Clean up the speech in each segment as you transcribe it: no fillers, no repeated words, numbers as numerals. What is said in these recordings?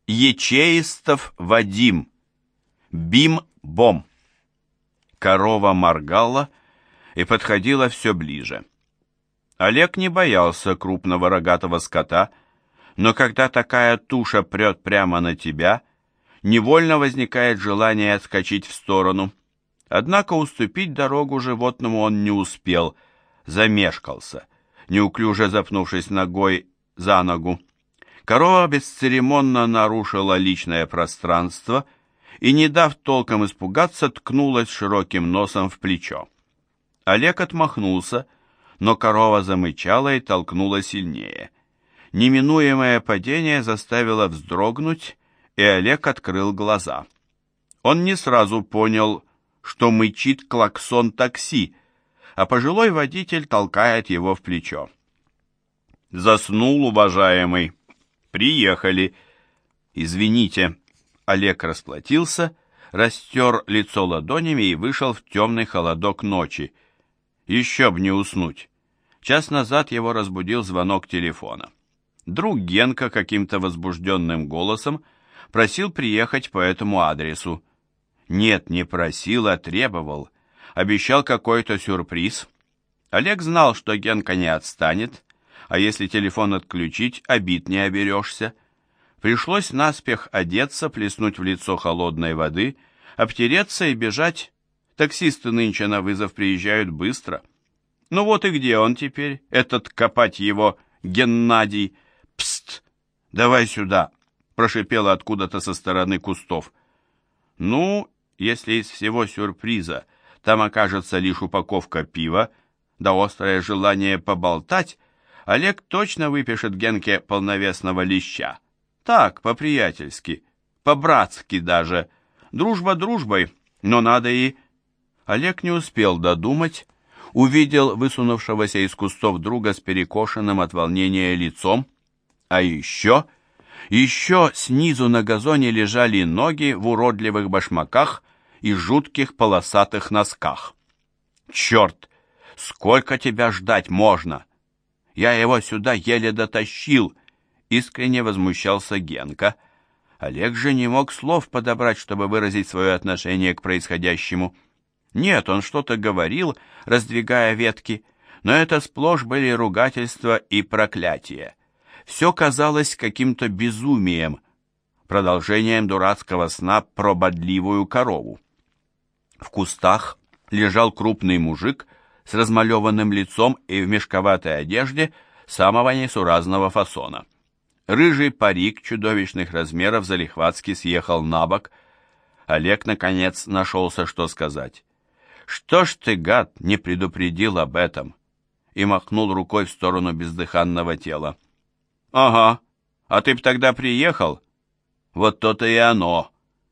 Ячеистов Вадим. Бим-бом. Корова моргала и подходила все ближе. Олег не боялся крупного рогатого скота, но когда такая туша прет прямо на тебя, невольно возникает желание отскочить в сторону. Однако уступить дорогу животному он не успел, замешкался, неуклюже запнувшись ногой за ногу. Корова бесцеремонно нарушила личное пространство и, не дав толком испугаться, ткнулась широким носом в плечо. Олег отмахнулся, но корова замычала и толкнула сильнее. Неминуемое падение заставило вздрогнуть, и Олег открыл глаза. Он не сразу понял, что мычит клаксон такси, а пожилой водитель толкает его в плечо. «Заснул, уважаемый. Приехали». «Извините». Олег расплатился, растер лицо ладонями и вышел в темный холодок ночи. Еще б не уснуть. Час назад его разбудил звонок телефона. Друг Генка каким-то возбужденным голосом просил приехать по этому адресу. Нет, не просил, а требовал. Обещал какой-то сюрприз. Олег знал, что Генка не отстанет, а если телефон отключить, обид не оберешься. Пришлось наспех одеться, плеснуть в лицо холодной воды, обтереться и бежать. Таксисты нынче на вызов приезжают быстро. Ну вот и где он теперь, этот, копать его, Геннадий? «Пст! Давай сюда!» — прошипело откуда-то со стороны кустов. Ну, если из всего сюрприза там окажется лишь упаковка пива, да острое желание поболтать, Олег точно выпишет Генке полновесного леща. Так, по-приятельски, по-братски даже. Дружба дружбой, но надо и... Олег не успел додумать, увидел высунувшегося из кустов друга с перекошенным от волнения лицом, а еще снизу на газоне лежали ноги в уродливых башмаках и жутких полосатых носках. «Черт! Сколько тебя ждать можно? Я его сюда еле дотащил!» Искренне возмущался Генка. Олег же не мог слов подобрать, чтобы выразить свое отношение к происходящему. Нет, он что-то говорил, раздвигая ветки, но это сплошь были ругательства и проклятия. Все казалось каким-то безумием, продолжением дурацкого сна про бодливую корову. В кустах лежал крупный мужик с размалеванным лицом и в мешковатой одежде самого несуразного фасона. Рыжий парик чудовищных размеров залихватски съехал на бок. Олег, наконец, нашелся, что сказать. «Что ж ты, гад, не предупредил об этом?» И махнул рукой в сторону бездыханного тела. «Ага, а ты б тогда приехал? Вот то-то и оно».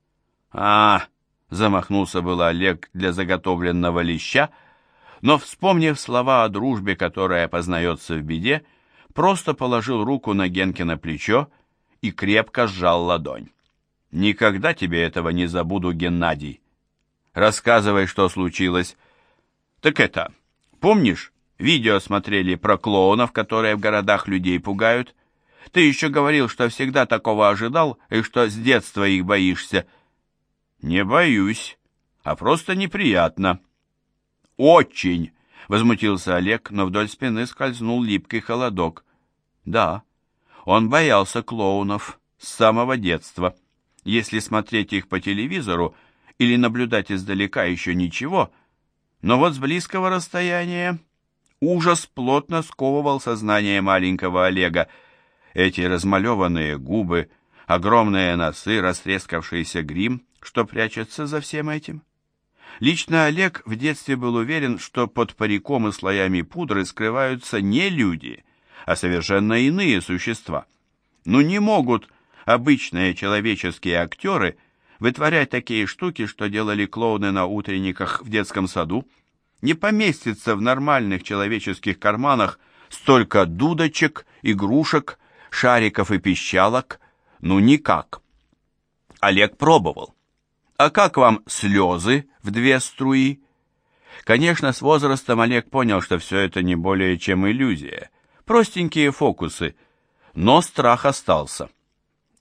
Замахнулся был Олег для заготовленного леща, но, вспомнив слова о дружбе, которая познается в беде, просто положил руку на Генкино плечо и крепко сжал ладонь. «Никогда тебе этого не забуду, Геннадий. Рассказывай, что случилось». «Так это, помнишь, видео смотрели про клоунов, которые в городах людей пугают? Ты еще говорил, что всегда такого ожидал и что с детства их боишься». «Не боюсь, а просто неприятно». «Очень!» — возмутился Олег, но вдоль спины скользнул липкий холодок. Да, он боялся клоунов с самого детства. Если смотреть их по телевизору или наблюдать издалека, еще ничего, но вот с близкого расстояния ужас плотно сковывал сознание маленького Олега. Эти размалеванные губы, огромные носы, растрескавшийся грим, что прячется за всем этим. Лично Олег в детстве был уверен, что под париком и слоями пудры скрываются не люди, а совершенно иные существа. Но не могут обычные человеческие актеры вытворять такие штуки, что делали клоуны на утренниках в детском саду. Не поместится в нормальных человеческих карманах столько дудочек, игрушек, шариков и пищалок. Ну никак. Олег пробовал. А как вам слезы в 2 струи? Конечно, с возрастом Олег понял, что все это не более чем иллюзия, простенькие фокусы, но страх остался.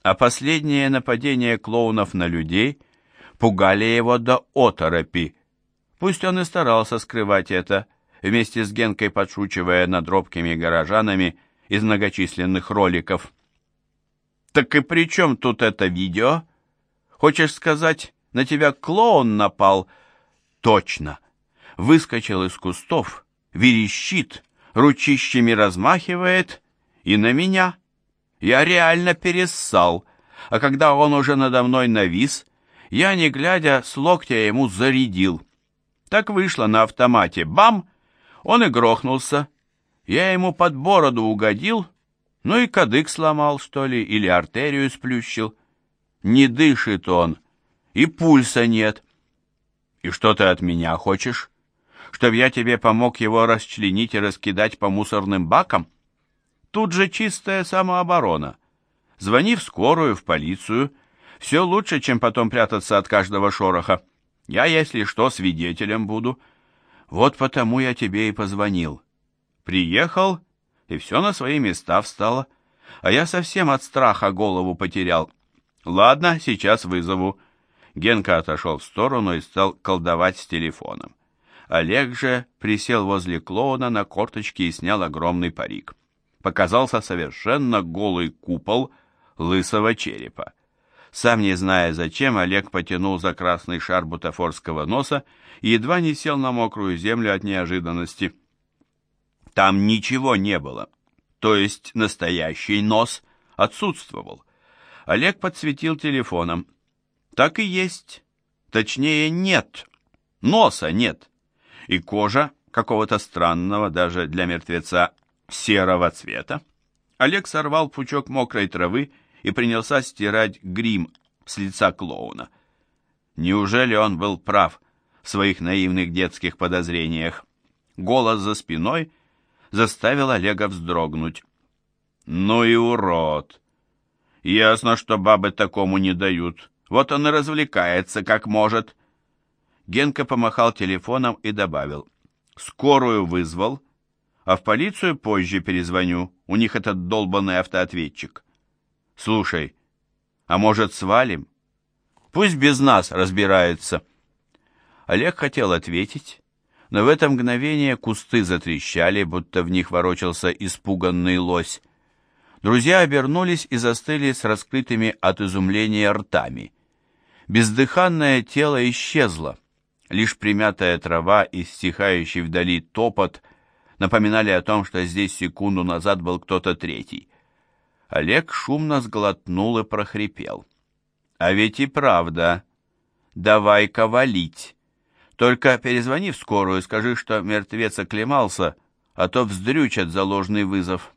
А последние нападения клоунов на людей пугали его до оторопи. Пусть он и старался скрывать это, вместе с Генкой подшучивая над робкими горожанами из многочисленных роликов. «Так и при чем тут это видео? Хочешь сказать, на тебя клоун напал?» «Точно!» Выскочил из кустов, верещит, ручищами размахивает, и на меня. Я реально перессал, а когда он уже надо мной навис, я, не глядя, с локтя ему зарядил. Так вышло на автомате. Бам! Он и грохнулся. Я ему под бороду угодил, ну и кадык сломал, что ли, или артерию сплющил. Не дышит он, и пульса нет. И что ты от меня хочешь? Чтоб я тебе помог его расчленить и раскидать по мусорным бакам? Тут же чистая самооборона. Звони в скорую, в полицию. Все лучше, чем потом прятаться от каждого шороха. Я, если что, свидетелем буду. Вот потому я тебе и позвонил. Приехал, и все на свои места встало. А я совсем от страха голову потерял. Ладно, сейчас вызову. Генка отошел в сторону и стал колдовать с телефоном. Олег же присел возле клоуна на корточки и снял огромный парик. Показался совершенно голый купол лысого черепа. Сам не зная зачем, Олег потянул за красный шар бутафорского носа и едва не сел на мокрую землю от неожиданности. Там ничего не было, то есть настоящий нос отсутствовал. Олег подсветил телефоном. Так и есть. Точнее, нет. Носа нет. И кожа какого-то странного, даже для мертвеца, серого цвета. Олег сорвал пучок мокрой травы и принялся стирать грим с лица клоуна. Неужели он был прав в своих наивных детских подозрениях? Голос за спиной заставил Олега вздрогнуть. Ну и урод! Ясно, что бабы такому не дают. Вот он и развлекается, как может. Генка помахал телефоном и добавил. Скорую вызвал, а в полицию позже перезвоню. У них этот долбанный автоответчик. Слушай, а может свалим? Пусть без нас разбираются. Олег хотел ответить, но в это мгновение кусты затрещали, будто в них ворочался испуганный лось. Друзья обернулись и застыли с раскрытыми от изумления ртами. Бездыханное тело исчезло. Лишь примятая трава и стихающий вдали топот напоминали о том, что здесь секунду назад был кто-то третий. Олег шумно сглотнул и прохрипел. «А ведь и правда. Давай-ка валить. Только перезвони в скорую и скажи, что мертвец оклемался, а то вздрючат за ложный вызов».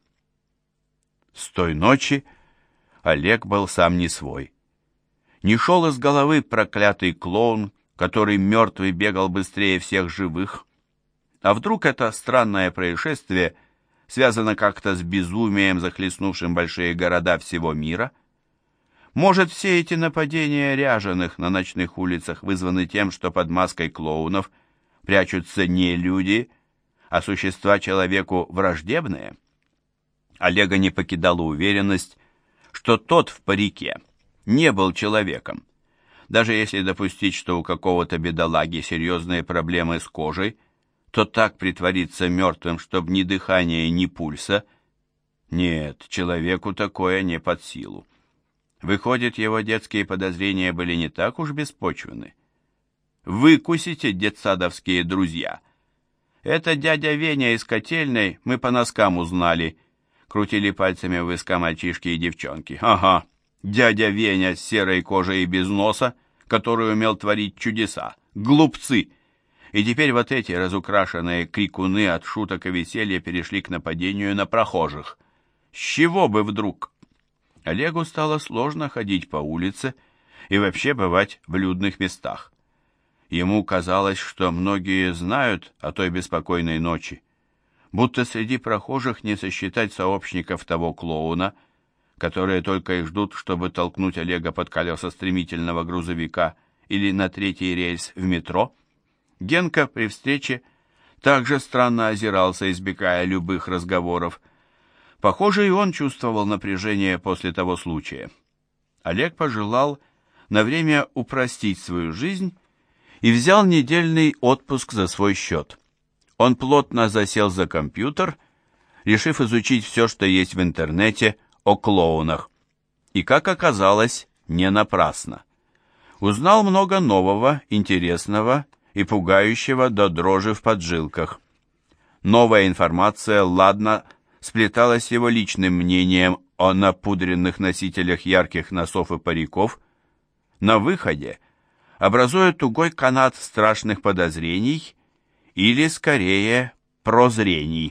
С той ночи Олег был сам не свой. Не шел из головы проклятый клоун, который мертвый бегал быстрее всех живых. А вдруг это странное происшествие связано как-то с безумием, захлестнувшим большие города всего мира? Может, все эти нападения ряженых на ночных улицах вызваны тем, что под маской клоунов прячутся не люди, а существа человеку враждебные? Олега не покидала уверенность, что тот в парике не был человеком. Даже если допустить, что у какого-то бедолаги серьезные проблемы с кожей, то так притвориться мертвым, чтоб ни дыхания, ни пульса. Нет, человеку такое не под силу. Выходит, его детские подозрения были не так уж беспочвенны. Выкусите, детсадовские друзья. Это дядя Веня из Котельной, мы по носкам узнали. Крутили пальцами в виска мальчишки и девчонки. Ага, дядя Веня с серой кожей и без носа, который умел творить чудеса. Глупцы! И теперь вот эти разукрашенные крикуны от шуток и веселья перешли к нападению на прохожих. С чего бы вдруг? Олегу стало сложно ходить по улице и вообще бывать в людных местах. Ему казалось, что многие знают о той беспокойной ночи, будто среди прохожих не сосчитать сообщников того клоуна, которые только и ждут, чтобы толкнуть Олега под колеса стремительного грузовика или на третий рельс в метро. Генка при встрече также странно озирался, избегая любых разговоров. Похоже, и он чувствовал напряжение после того случая. Олег пожелал на время упростить свою жизнь и взял недельный отпуск за свой счет. Он плотно засел за компьютер, решив изучить все, что есть в интернете о клоунах. И, как оказалось, не напрасно. Узнал много нового, интересного и пугающего до дрожи в поджилках. Новая информация ладно сплеталась с его личным мнением о напудренных носителях ярких носов и париков. На выходе образуя тугой канат страшных подозрений или, скорее, прозрений.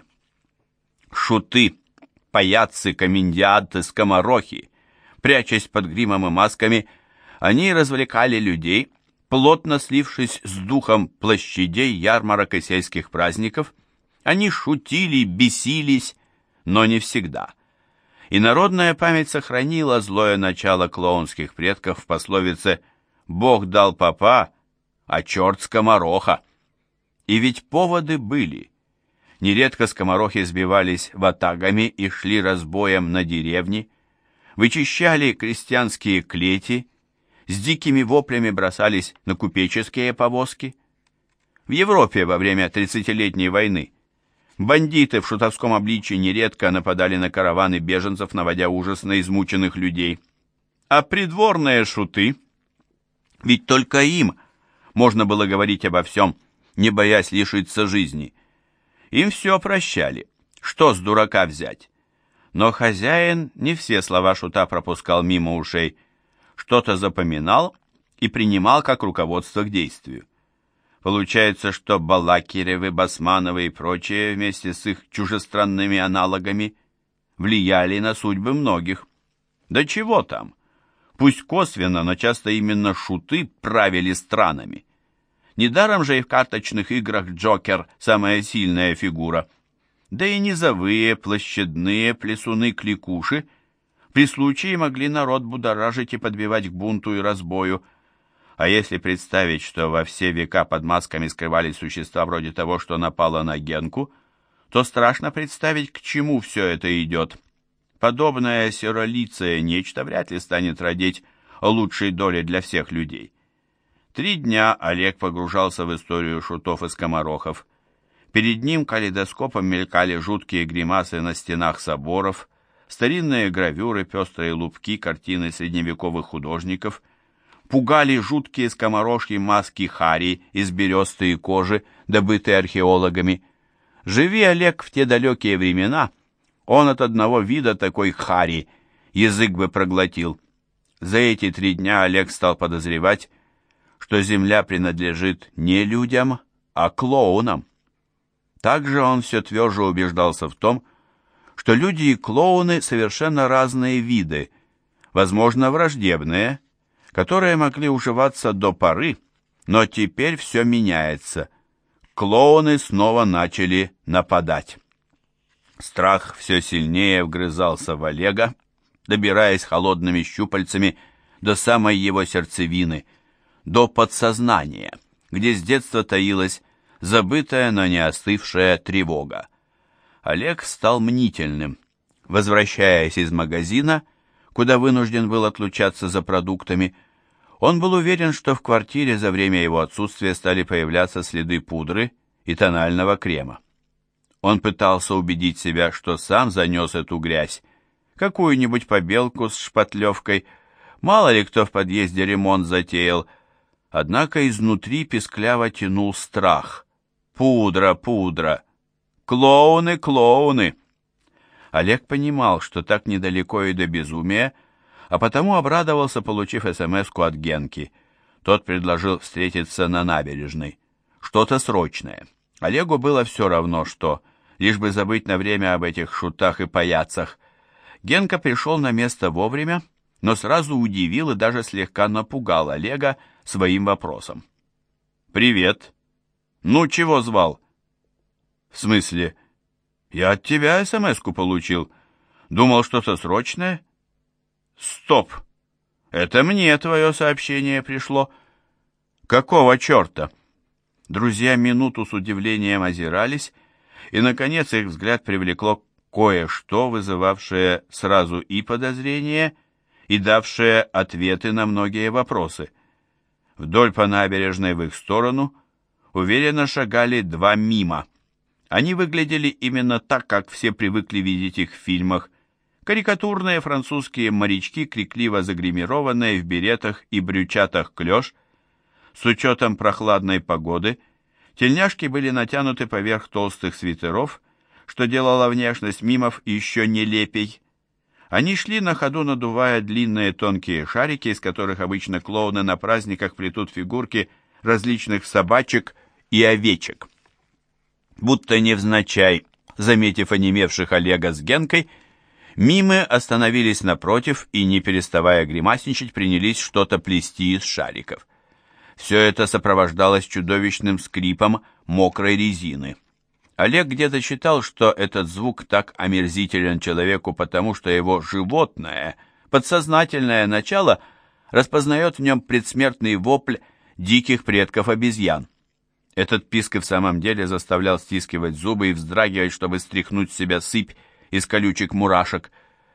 Шуты, паяцы, комедианты, скоморохи, прячась под гримом и масками, они развлекали людей, плотно слившись с духом площадей, ярмарок и сельских праздников. Они шутили, бесились, но не всегда. И народная память сохранила злое начало клоунских предков в пословице «Бог дал попа, а черт скомороха». И ведь поводы были. Нередко скоморохи сбивались ватагами и шли разбоем на деревни, вычищали крестьянские клети, с дикими воплями бросались на купеческие повозки. В Европе во время 30-летней войны бандиты в шутовском обличии нередко нападали на караваны беженцев, наводя ужас на измученных людей. А придворные шуты, ведь только им можно было говорить обо всем, не боясь лишиться жизни. Им все прощали, что с дурака взять? Но хозяин не все слова шута пропускал мимо ушей, что-то запоминал и принимал как руководство к действию. Получается, что Балакиревы, Басмановы и прочие вместе с их чужестранными аналогами влияли на судьбы многих. Да чего там? Пусть косвенно, но часто именно шуты правили странами. Недаром же и в карточных играх Джокер самая сильная фигура. Да и низовые, площадные плясуны-кликуши при случае могли народ будоражить и подбивать к бунту и разбою. А если представить, что во все века под масками скрывались существа вроде того, что напало на Генку, то страшно представить, к чему все это идет. Подобное серолицее нечто вряд ли станет родить о лучшей доле для всех людей. 3 дня Олег погружался в историю шутов и скоморохов. Перед ним калейдоскопом мелькали жуткие гримасы на стенах соборов, старинные гравюры, пестрые лупки, картины средневековых художников. Пугали жуткие скоморожьи маски хари из бересты и кожи, добытые археологами. Живи Олег в те далекие времена, он от одного вида такой хари язык бы проглотил. За эти 3 дня Олег стал подозревать, что земля принадлежит не людям, а клоунам. Также он все тверже убеждался в том, что люди и клоуны совершенно разные виды, возможно, враждебные, которые могли уживаться до поры, но теперь все меняется. Клоуны снова начали нападать. Страх все сильнее вгрызался в Олега, добираясь холодными щупальцами до самой его сердцевины, до подсознания, где с детства таилась забытая, но не остывшая тревога. Олег стал мнительным. Возвращаясь из магазина, куда вынужден был отлучаться за продуктами, он был уверен, что в квартире за время его отсутствия стали появляться следы пудры и тонального крема. Он пытался убедить себя, что сам занес эту грязь, какую-нибудь побелку с шпатлевкой, мало ли кто в подъезде ремонт затеял, однако изнутри пискляво тянул страх. Пудра, пудра! Клоуны, клоуны! Олег понимал, что так недалеко и до безумия, а потому обрадовался, получив смс-ку от Генки. Тот предложил встретиться на набережной. Что-то срочное. Олегу было все равно, что, лишь бы забыть на время об этих шутах и паяцах. Генка пришел на место вовремя, но сразу удивил и даже слегка напугал Олега своим вопросом. «Привет. Ну, чего звал?» «В смысле? Я от тебя смс-ку получил. Думал, что-то срочное?» «Стоп! Это мне твое сообщение пришло. Какого черта?» Друзья минуту с удивлением озирались, и, наконец, их взгляд привлекло кое-что, вызывавшее сразу и подозрение, и давшие ответы на многие вопросы. Вдоль по набережной в их сторону уверенно шагали два мима. Они выглядели именно так, как все привыкли видеть их в фильмах. Карикатурные французские морячки, крикливо загримированные в беретах и брючатах клеш. С учетом прохладной погоды, тельняшки были натянуты поверх толстых свитеров, что делало внешность мимов еще нелепей. Они шли на ходу, надувая длинные тонкие шарики, из которых обычно клоуны на праздниках плетут фигурки различных собачек и овечек. Будто невзначай, заметив онемевших Олега с Генкой, мимы остановились напротив и, не переставая гримасничать, принялись что-то плести из шариков. Все это сопровождалось чудовищным скрипом мокрой резины. Олег где-то читал, что этот звук так омерзителен человеку, потому что его животное, подсознательное начало, распознает в нем предсмертный вопль диких предков обезьян. Этот писк и в самом деле заставлял стискивать зубы и вздрагивать, чтобы стряхнуть с себя сыпь из колючек мурашек.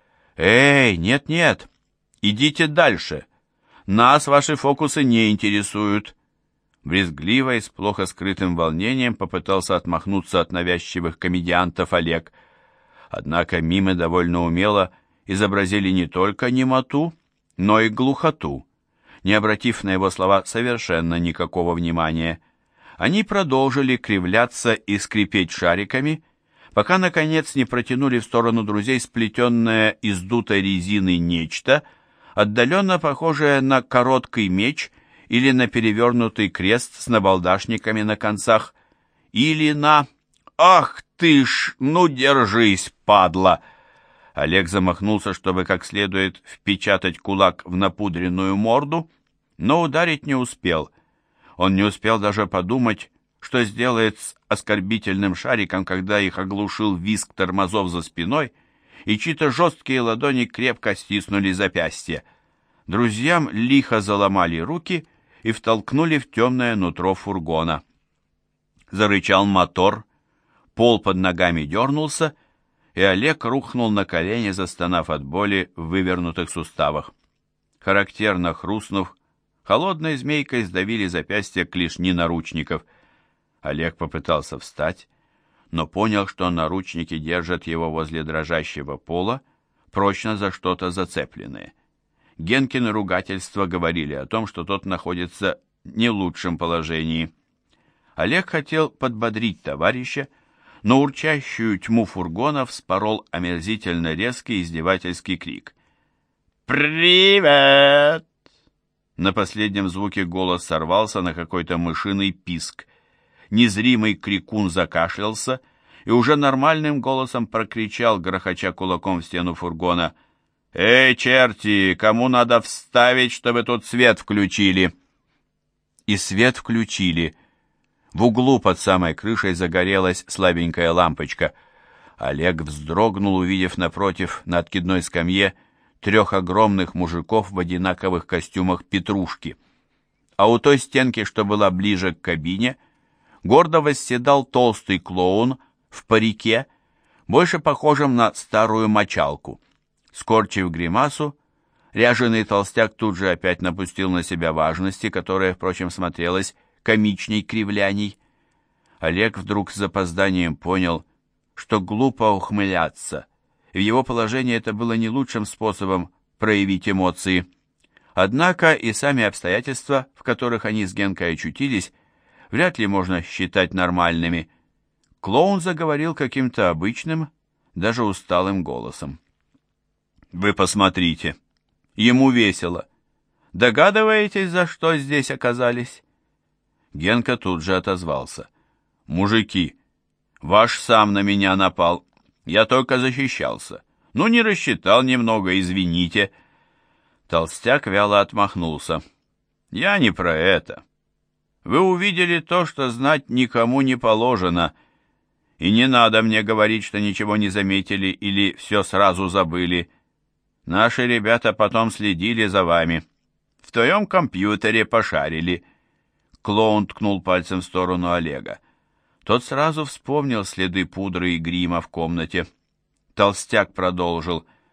«Эй, нет-нет, идите дальше. Нас ваши фокусы не интересуют». Брезгливо и с плохо скрытым волнением попытался отмахнуться от навязчивых комедиантов Олег. Однако мимы довольно умело изобразили не только немоту, но и глухоту, не обратив на его слова совершенно никакого внимания. Они продолжили кривляться и скрипеть шариками, пока, наконец, не протянули в сторону друзей сплетенное из дутой резины нечто, отдаленно похожее на короткий меч или на перевернутый крест с набалдашниками на концах, или на «Ах ты ж, ну держись, падла!» Олег замахнулся, чтобы как следует впечатать кулак в напудренную морду, но ударить не успел. Он не успел даже подумать, что сделает с оскорбительным шариком, когда их оглушил визг тормозов за спиной, и чьи-то жесткие ладони крепко стиснули запястья. Друзьям лихо заломали руки и втолкнули в темное нутро фургона. Зарычал мотор, пол под ногами дернулся, и Олег рухнул на колени, застонав от боли в вывернутых суставах. Характерно хрустнув, холодной змейкой сдавили запястья клешни наручников. Олег попытался встать, но понял, что наручники держат его возле дрожащего пола, прочно за что-то зацепленные. Генкины ругательства говорили о том, что тот находится в не лучшем положении. Олег хотел подбодрить товарища, но урчащую тьму фургона вспорол омерзительно резкий издевательский крик. «Привет!» На последнем звуке голос сорвался на какой-то мышиный писк. Незримый крикун закашлялся и уже нормальным голосом прокричал, грохоча кулаком в стену фургона: «Эй, черти, кому надо вставить, чтобы тут свет включили?» И свет включили. В углу под самой крышей загорелась слабенькая лампочка. Олег вздрогнул, увидев напротив на откидной скамье 3 огромных мужиков в одинаковых костюмах петрушки. А у той стенки, что была ближе к кабине, гордо восседал толстый клоун в парике, больше похожем на старую мочалку. Скорчив гримасу, ряженый толстяк тут же опять напустил на себя важности, которая, впрочем, смотрелась комичней кривляний. Олег вдруг с запозданием понял, что глупо ухмыляться, и в его положении это было не лучшим способом проявить эмоции. Однако и сами обстоятельства, в которых они с Генкой очутились, вряд ли можно считать нормальными. Клоун заговорил каким-то обычным, даже усталым голосом. «Вы посмотрите, ему весело. Догадываетесь, за что здесь оказались?» Генка тут же отозвался. «Мужики, ваш сам на меня напал. Я только защищался. Ну, не рассчитал немного, извините». Толстяк вяло отмахнулся. «Я не про это. Вы увидели то, что знать никому не положено. И не надо мне говорить, что ничего не заметили или все сразу забыли. Наши ребята потом следили за вами. В твоем компьютере пошарили». Клоун ткнул пальцем в сторону Олега. Тот сразу вспомнил следы пудры и грима в комнате. Толстяк продолжил.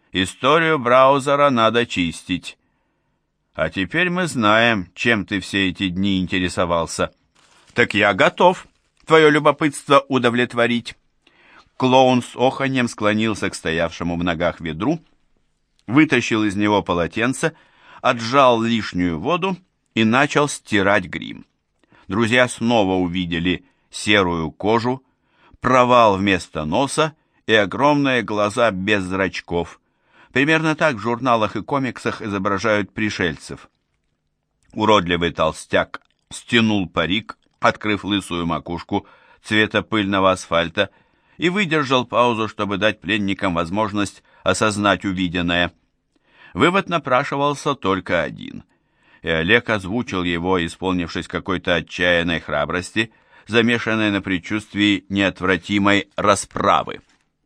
Историю браузера надо чистить. А теперь мы знаем, чем ты все эти дни интересовался. Так я готов твое любопытство удовлетворить. Клоун с оханьем склонился к стоявшему в ногах ведру, вытащил из него полотенце, отжал лишнюю воду и начал стирать грим. Друзья снова увидели серую кожу, провал вместо носа и огромные глаза без зрачков. Примерно так в журналах и комиксах изображают пришельцев. Уродливый толстяк стянул парик, открыв лысую макушку цвета пыльного асфальта, и выдержал паузу, чтобы дать пленникам возможность осознать увиденное. Вывод напрашивался только один, и Олег озвучил его, исполнившись какой-то отчаянной храбрости, замешанной на предчувствии неотвратимой расправы.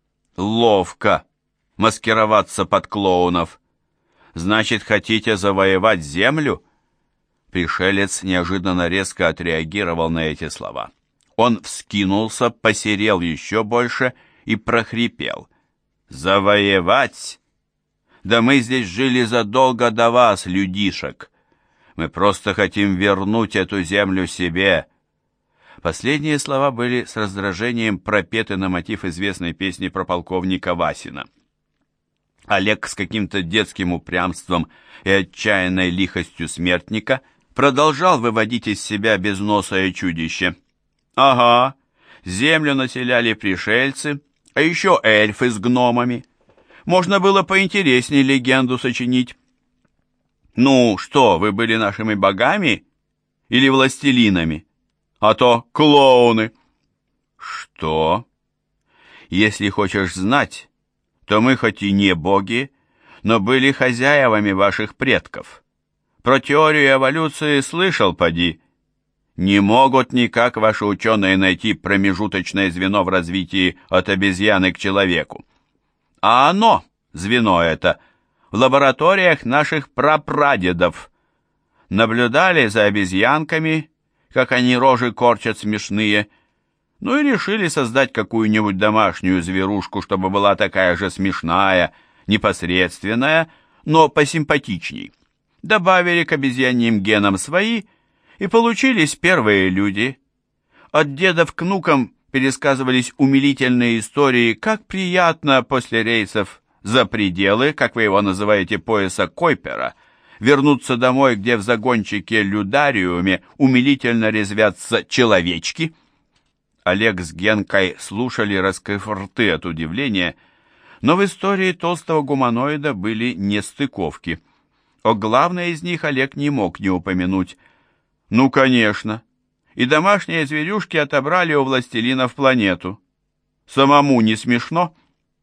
Ловко маскироваться под клоунов. Значит, хотите завоевать землю? Пришелец неожиданно резко отреагировал на эти слова. Он вскинулся, посерел еще больше и прохрипел. Завоевать? Да мы здесь жили задолго до вас, людишек. Мы просто хотим вернуть эту землю себе. Последние слова были с раздражением пропеты на мотив известной песни про полковника Васина. Олег с каким-то детским упрямством и отчаянной лихостью смертника продолжал выводить из себя безносое чудище. Ага, землю населяли пришельцы, а еще эльфы с гномами. Можно было поинтереснее легенду сочинить. Ну что, вы были нашими богами или властелинами? А то клоуны. Что? Если хочешь знать, то мы хоть и не боги, но были хозяевами ваших предков. Про теорию эволюции слышал, поди. Не могут никак ваши ученые найти промежуточное звено в развитии от обезьяны к человеку. А оно, звено это, в лабораториях наших прапрадедов. Наблюдали за обезьянками, как они рожи корчат смешные, ну и решили создать какую-нибудь домашнюю зверушку, чтобы была такая же смешная, непосредственная, но посимпатичней. Добавили к обезьяньим генам свои, и получились первые люди. От дедов к внукам пересказывались умилительные истории, как приятно после рейсов за пределы, как вы его называете, пояса Койпера, вернуться домой, где в загончике-людариуме умилительно резвятся человечки. Олег с Генкой слушали, раскрыв рты от удивления, но в истории толстого гуманоида были нестыковки. О главной из них Олег не мог не упомянуть. Ну, конечно, и домашние зверюшки отобрали у властелинов планету. Самому не смешно?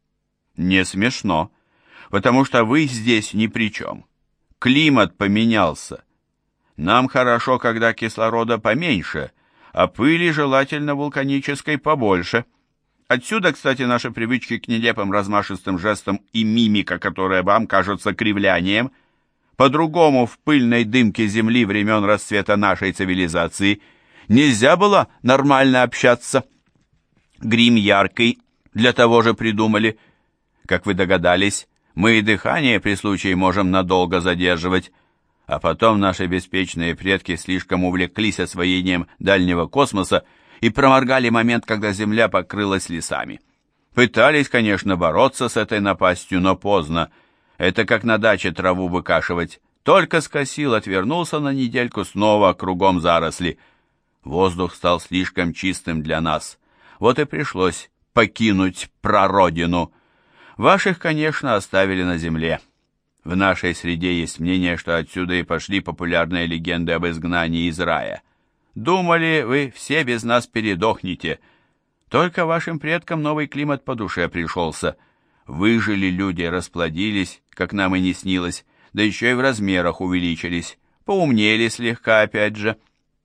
Не смешно, потому что вы здесь ни при чем. Климат поменялся. Нам хорошо, когда кислорода поменьше, а пыли желательно вулканической побольше. Отсюда, кстати, наши привычки к нелепым размашистым жестам и мимика, которая вам кажется кривлянием. По-другому в пыльной дымке земли времен расцвета нашей цивилизации нельзя было нормально общаться. Грим яркий, для того же придумали. Как вы догадались, мы и дыхание при случае можем надолго задерживать. А потом наши беспечные предки слишком увлеклись освоением дальнего космоса и проморгали момент, когда Земля покрылась лесами. Пытались, конечно, бороться с этой напастью, но поздно. Это как на даче траву выкашивать. Только скосил, отвернулся на недельку, снова кругом заросли. Воздух стал слишком чистым для нас. Вот и пришлось покинуть прародину. Ваших, конечно, оставили на земле. В нашей среде есть мнение, что отсюда и пошли популярные легенды об изгнании из рая. Думали, вы все без нас передохнете. Только вашим предкам новый климат по душе пришелся. Выжили люди, расплодились, как нам и не снилось, да еще и в размерах увеличились. Поумнели слегка опять же.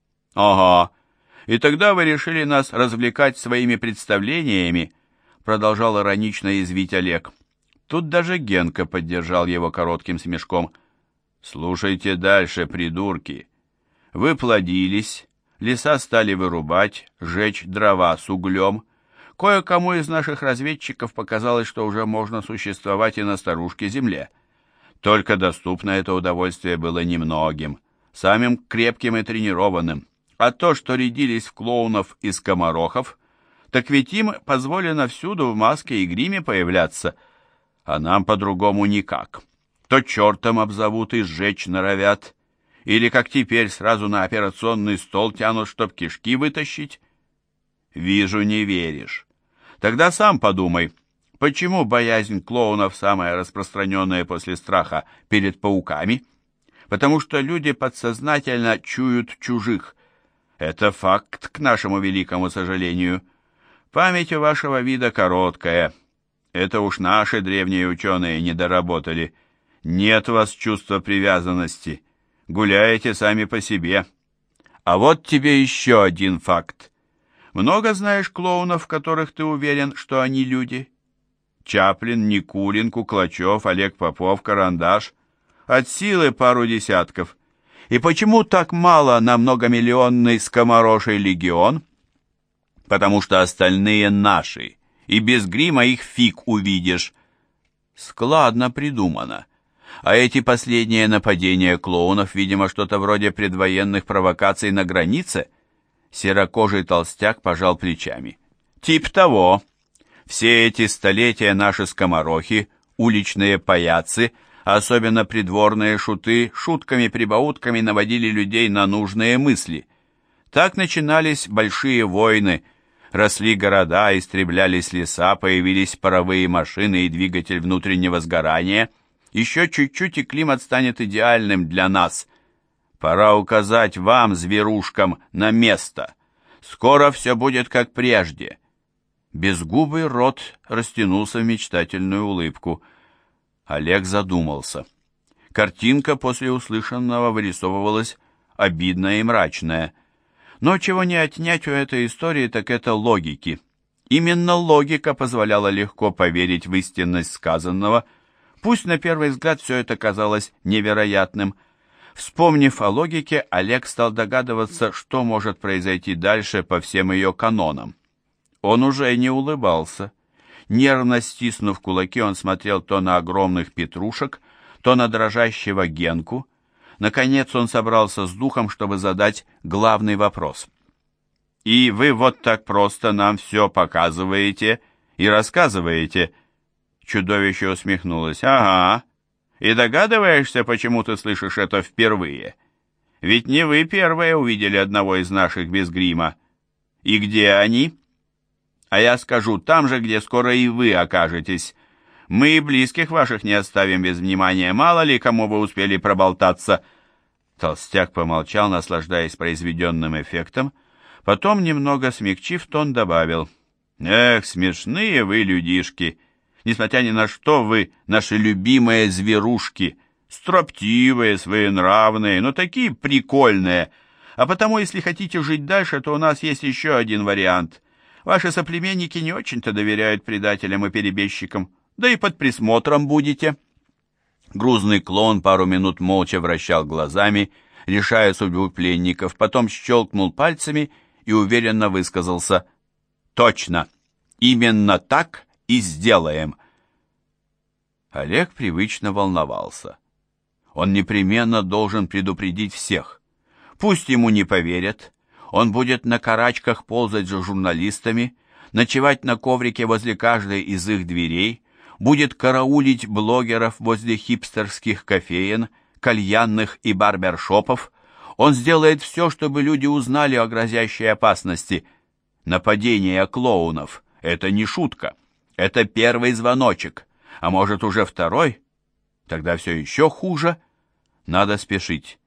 Ага, и тогда вы решили нас развлекать своими представлениями, продолжал иронично язвить Олег. Тут даже Генка поддержал его коротким смешком. «Слушайте дальше, придурки. Вы плодились, леса стали вырубать, жечь дрова с углем, Кое-кому из наших разведчиков показалось, что уже можно существовать и на старушке Земле. Только доступно это удовольствие было немногим, самым крепким и тренированным. А то, что рядились в клоунов и скоморохов, так ведь им позволено всюду в маске и гриме появляться, а нам по-другому никак. То чертом обзовут и сжечь норовят, или, как теперь, сразу на операционный стол тянут, чтоб кишки вытащить. Вижу, не веришь. Тогда сам подумай, почему боязнь клоунов самая распространенная после страха перед пауками? Потому что люди подсознательно чуют чужих. Это факт, к нашему великому сожалению. Память у вашего вида короткая. Это уж наши древние ученые не доработали. Нет у вас чувства привязанности. Гуляете сами по себе. А вот тебе еще один факт. Много знаешь клоунов, в которых ты уверен, что они люди? Чаплин, Никулин, Куклачев, Олег Попов, Карандаш. От силы пару десятков. И почему так мало на многомиллионный скомороший легион? Потому что остальные наши, и без грима их фиг увидишь. Складно придумано. А эти последние нападения клоунов, видимо, что-то вроде предвоенных провокаций на границе? Серокожий толстяк пожал плечами. Тип того. Все эти столетия наши скоморохи, уличные паяцы, особенно придворные шуты, шутками-прибаутками наводили людей на нужные мысли. Так начинались большие войны, росли города, истреблялись леса, появились паровые машины и двигатель внутреннего сгорания. Еще чуть-чуть, и климат станет идеальным для нас. Пора указать вам, зверушкам, на место. Скоро все будет как прежде. Безгубый рот растянулся в мечтательную улыбку. Олег задумался. Картинка после услышанного вырисовывалась обидная и мрачная. Но чего не отнять у этой истории, так это логики. Именно логика позволяла легко поверить в истинность сказанного. Пусть на первый взгляд все это казалось невероятным. Вспомнив о логике, Олег стал догадываться, что может произойти дальше по всем ее канонам. Он уже не улыбался. Нервно стиснув кулаки, он смотрел то на огромных петрушек, то на дрожащего Генку. Наконец он собрался с духом, чтобы задать главный вопрос. «И вы вот так просто нам все показываете и рассказываете?» Чудовище усмехнулось. «Ага. И догадываешься, почему ты слышишь это впервые? Ведь не вы первые увидели одного из наших без грима. И где они? А я скажу, там же, где скоро и вы окажетесь. Мы и близких ваших не оставим без внимания. Мало ли, кому вы успели проболтаться». Толстяк помолчал, наслаждаясь произведенным эффектом. Потом, немного смягчив тон, добавил. «Эх, смешные вы, людишки! Несмотря ни на что, вы наши любимые зверушки, строптивые, своенравные, но такие прикольные. А потому, если хотите жить дальше, то у нас есть еще один вариант. Ваши соплеменники не очень-то доверяют предателям и перебежчикам, да и под присмотром будете». Грузный клоун пару минут молча вращал глазами, решая судьбу пленников, потом щелкнул пальцами и уверенно высказался. «Точно! Именно так и сделаем!» Олег привычно волновался. Он непременно должен предупредить всех. Пусть ему не поверят, он будет на карачках ползать за журналистами, ночевать на коврике возле каждой из их дверей, будет караулить блогеров возле хипстерских кофеен, кальянных и барбершопов. Он сделает все, чтобы люди узнали о грозящей опасности. Нападение клоунов — это не шутка. Это первый звоночек, а может уже второй? Тогда все еще хуже. Надо спешить.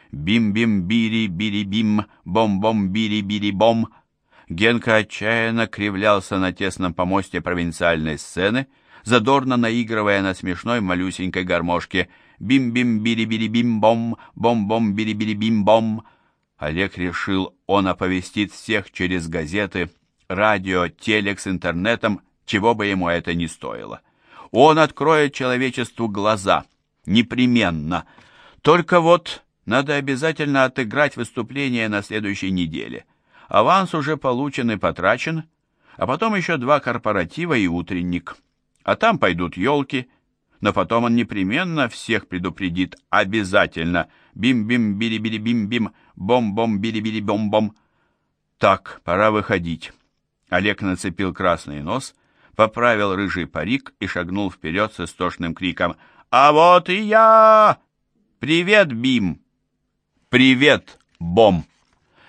Бим-бим-бири-бири-бим, бом-бом-бири-бири-бом. Генка отчаянно кривлялся на тесном помосте провинциальной сцены, задорно наигрывая на смешной малюсенькой гармошке. Бим-бим-бири-бири-бим-бом, бом-бом-бири-бири-бим-бом. Олег решил, он оповестит всех через газеты, радио, телек с интернетом, чего бы ему это ни стоило. Он откроет человечеству глаза. Непременно. Только вот надо обязательно отыграть выступление на следующей неделе. Аванс уже получен и потрачен, А потом еще 2 корпоратива и утренник. А там пойдут елки. Но потом он непременно всех предупредит. Обязательно. Бим-бим-били-били-бим-бим. Бом-бом-били-били-бом-бом. Так, пора выходить. Олег нацепил красный нос, поправил рыжий парик и шагнул вперед с истошным криком. «А вот и я! Привет, Бим! Привет, Бом!»